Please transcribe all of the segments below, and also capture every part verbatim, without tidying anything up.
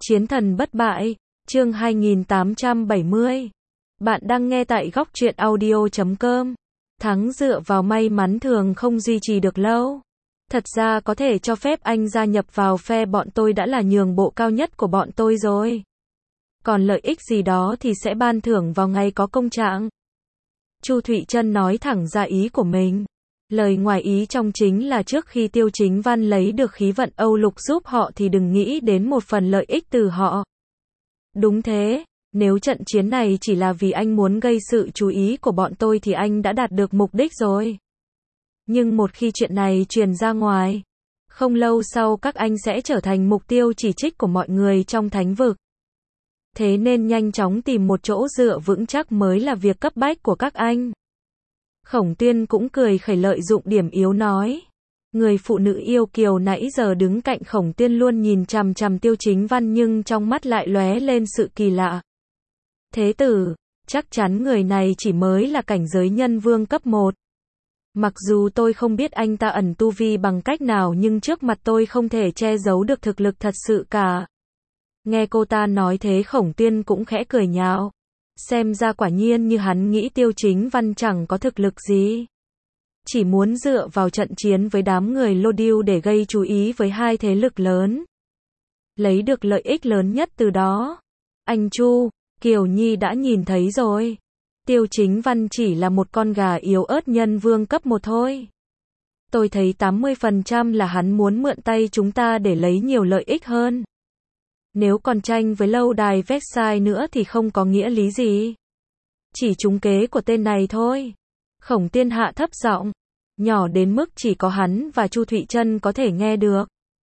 Chiến thần bất bại, chương hai nghìn tám trăm bảy mươi. Bạn đang nghe tại góc truyện audio chấm com. Thắng dựa vào may mắn thường không duy trì được lâu. Thật ra có thể cho phép anh gia nhập vào phe bọn tôi đã là nhường bộ cao nhất của bọn tôi rồi. Còn lợi ích gì đó thì sẽ ban thưởng vào ngày có công trạng. Chu Thụy Trân nói thẳng ra ý của mình. Lời ngoài ý trong chính là trước khi Tiêu Chính Văn lấy được khí vận Âu Lục giúp họ thì đừng nghĩ đến một phần lợi ích từ họ. Đúng thế, nếu trận chiến này chỉ là vì anh muốn gây sự chú ý của bọn tôi thì anh đã đạt được mục đích rồi. Nhưng một khi chuyện này truyền ra ngoài, không lâu sau các anh sẽ trở thành mục tiêu chỉ trích của mọi người trong thánh vực. Thế nên nhanh chóng tìm một chỗ dựa vững chắc mới là việc cấp bách của các anh. Khổng Tuyên cũng cười khẩy lợi dụng điểm yếu nói. Người phụ nữ yêu kiều nãy giờ đứng cạnh Khổng Tuyên luôn nhìn chằm chằm Tiêu Chính Văn nhưng trong mắt lại lóe lên sự kỳ lạ. Thế tử, chắc chắn người này chỉ mới là cảnh giới nhân vương cấp một. Mặc dù tôi không biết anh ta ẩn tu vi bằng cách nào nhưng trước mặt tôi không thể che giấu được thực lực thật sự cả. Nghe cô ta nói thế Khổng Tuyên cũng khẽ cười nhạo. Xem ra quả nhiên như hắn nghĩ Tiêu Chính Văn chẳng có thực lực gì. Chỉ muốn dựa vào trận chiến với đám người Lô Điêu để gây chú ý với hai thế lực lớn. Lấy được lợi ích lớn nhất từ đó. Anh Chu, Kiều Nhi đã nhìn thấy rồi. Tiêu Chính Văn chỉ là một con gà yếu ớt nhân vương cấp một thôi. Tôi thấy tám mươi phần trăm là hắn muốn mượn tay chúng ta để lấy nhiều lợi ích hơn. Nếu còn tranh với lâu đài Versailles nữa thì không có nghĩa lý gì. Chỉ trúng kế của tên này thôi. Khổng Tuyên hạ thấp giọng, nhỏ đến mức chỉ có hắn và Chu Thụy Trân có thể nghe được.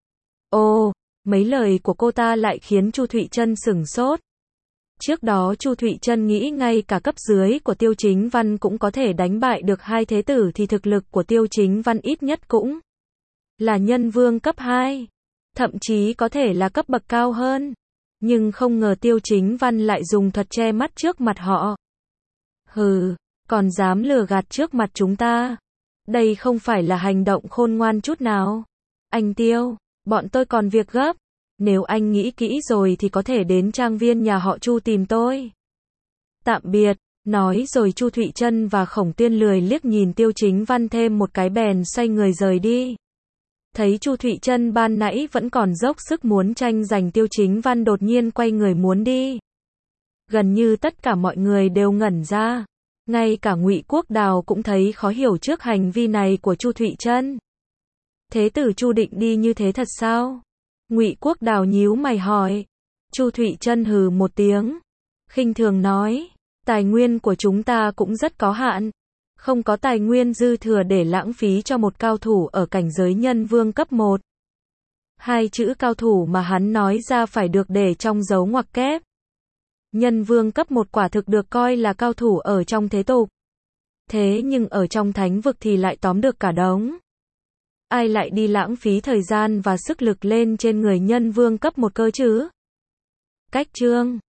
Ồ, mấy lời của cô ta lại khiến Chu Thụy Trân sửng sốt. Trước đó Chu Thụy Trân nghĩ ngay cả cấp dưới của Tiêu Chính Văn cũng có thể đánh bại được hai thế tử thì thực lực của Tiêu Chính Văn ít nhất cũng là nhân vương cấp hai. Thậm chí có thể là cấp bậc cao hơn. Nhưng không ngờ Tiêu Chính Văn lại dùng thuật che mắt trước mặt họ. Hừ, còn dám lừa gạt trước mặt chúng ta. Đây không phải là hành động khôn ngoan chút nào. Anh Tiêu, bọn tôi còn việc gấp. Nếu anh nghĩ kỹ rồi thì có thể đến trang viên nhà họ Chu tìm tôi. Tạm biệt, nói rồi Chu Thụy Trân và Khổng Tuyên lười liếc nhìn Tiêu Chính Văn thêm một cái bèn xoay người rời đi. Thấy Chu Thụy Trân ban nãy vẫn còn dốc sức muốn tranh giành Tiêu Chính Văn đột nhiên quay người muốn đi. Gần như tất cả mọi người đều ngẩn ra. Ngay cả Ngụy Quốc Đào cũng thấy khó hiểu trước hành vi này của Chu Thụy Trân. Thế tử Chu định đi như thế thật sao? Ngụy Quốc Đào nhíu mày hỏi. Chu Thụy Trân hừ một tiếng, khinh thường nói, tài nguyên của chúng ta cũng rất có hạn. Không có tài nguyên dư thừa để lãng phí cho một cao thủ ở cảnh giới nhân vương cấp một. Hai chữ cao thủ mà hắn nói ra phải được để trong dấu ngoặc kép. Nhân vương cấp một quả thực được coi là cao thủ ở trong thế tục. Thế nhưng ở trong thánh vực thì lại tóm được cả đống. Ai lại đi lãng phí thời gian và sức lực lên trên người nhân vương cấp một cơ chứ? Cách chương